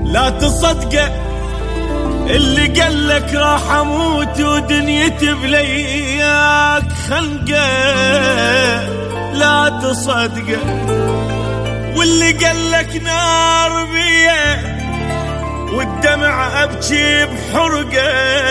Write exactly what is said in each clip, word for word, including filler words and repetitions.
لا تصدقه اللي قالك راح اموت ودنيتي بلياك خنقه، لا تصدقه واللي قالك نار بيه والدمع ابكي بحرقه،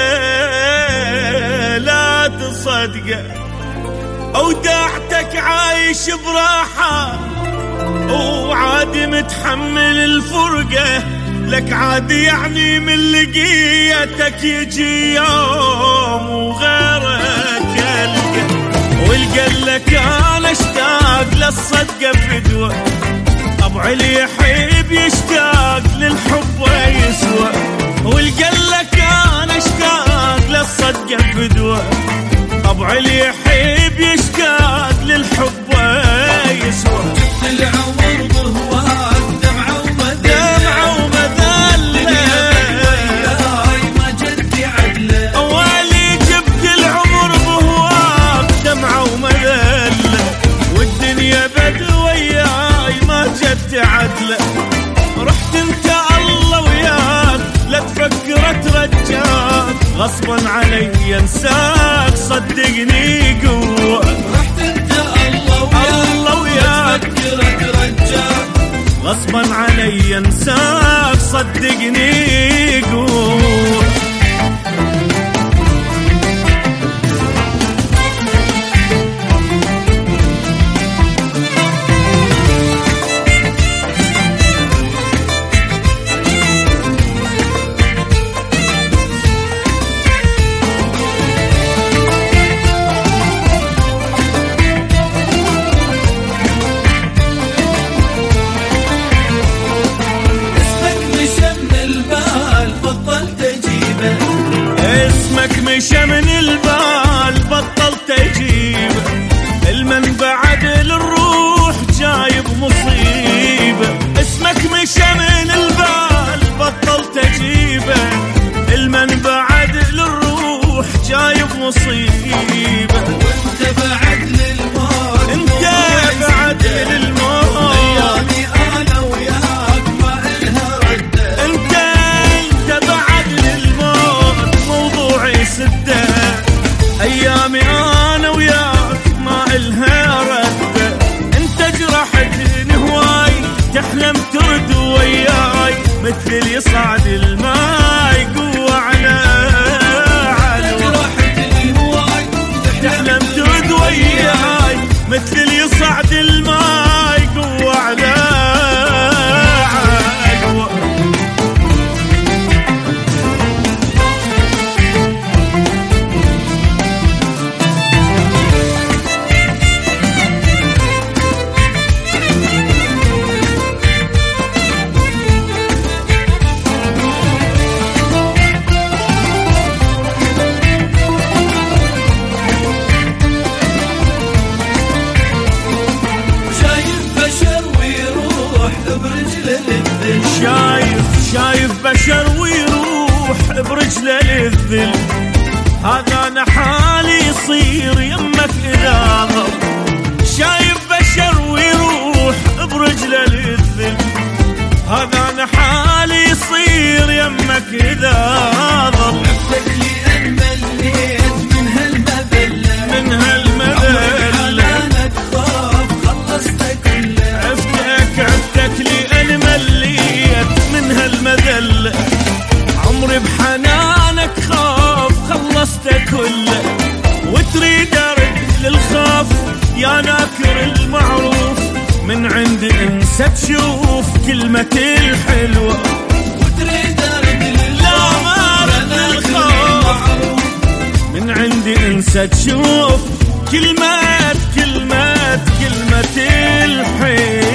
لا تصدقه اودعتك عايش براحه وعادي متحمل الفرقه، لك عادي يعني من لقيتك يجي يوم وغيرك يلقى، والقلك انا اشتاق للصدقه فدوه، طبع اللي يحب يشتاق للحب ويسوى، والقلك انا اشتاق للصدقه فدوه، طبع اللي يحب يشتاق للحب ويسوى. جبت العمر بهواك دمعه ومذله وياي ما جدي عدله، اولي جبت العمر بهواك دمعه ومذله والدنيا بد وياي ما جدي عدله، رحت انت الله وياك لا تفكر اترجاك غصبا علي انساك صدقني قوه، رحت انت الله وياك لا تفكر اترجاك غصبا علي انساك صدقني قوه. مشى من البال بطلت اجيبه، المن بعد للروح جايب مصيبه، اسمك مشى من البال بطلت اجيبه، المن بعد للروح جايب مصيبه، وانت بعد للموت انت بعد للموت ايامي انا وياك ما الها رده، انت انت بعد للموت موضوعي سده، ايامي انا وياك ما الها رده، انت جرحتني هواي تحلم ترد وياي مثل اللي يصعد الماي قوه على علو، جرحتني هواي تحلم ترد وياي مثل اللي يصعد الماي قوه على علو. شايف شايف بشر ويروح برجله للذل، هذا انا حالي يصير يمك اذا ضل، شايف بشر ويروح برجله للذل، هذا انا حالي يصير يمك اذا ضل، عفتك لي ان مليت من هالمذله من هالمذله انا تخاف خلصتك كله، عفتك عفتك لي ان مليت من هالمذله، عمري بحنانك خاف خلصت كله، وتريد ارد للخاف يا ناكر المعروف، من عند انسى تشوف كلمتي الحلوه، وتريد ارد لا ما ارد للخاف، من عندي انسى تشوف كلمات كلمات كلمتي الحلوه.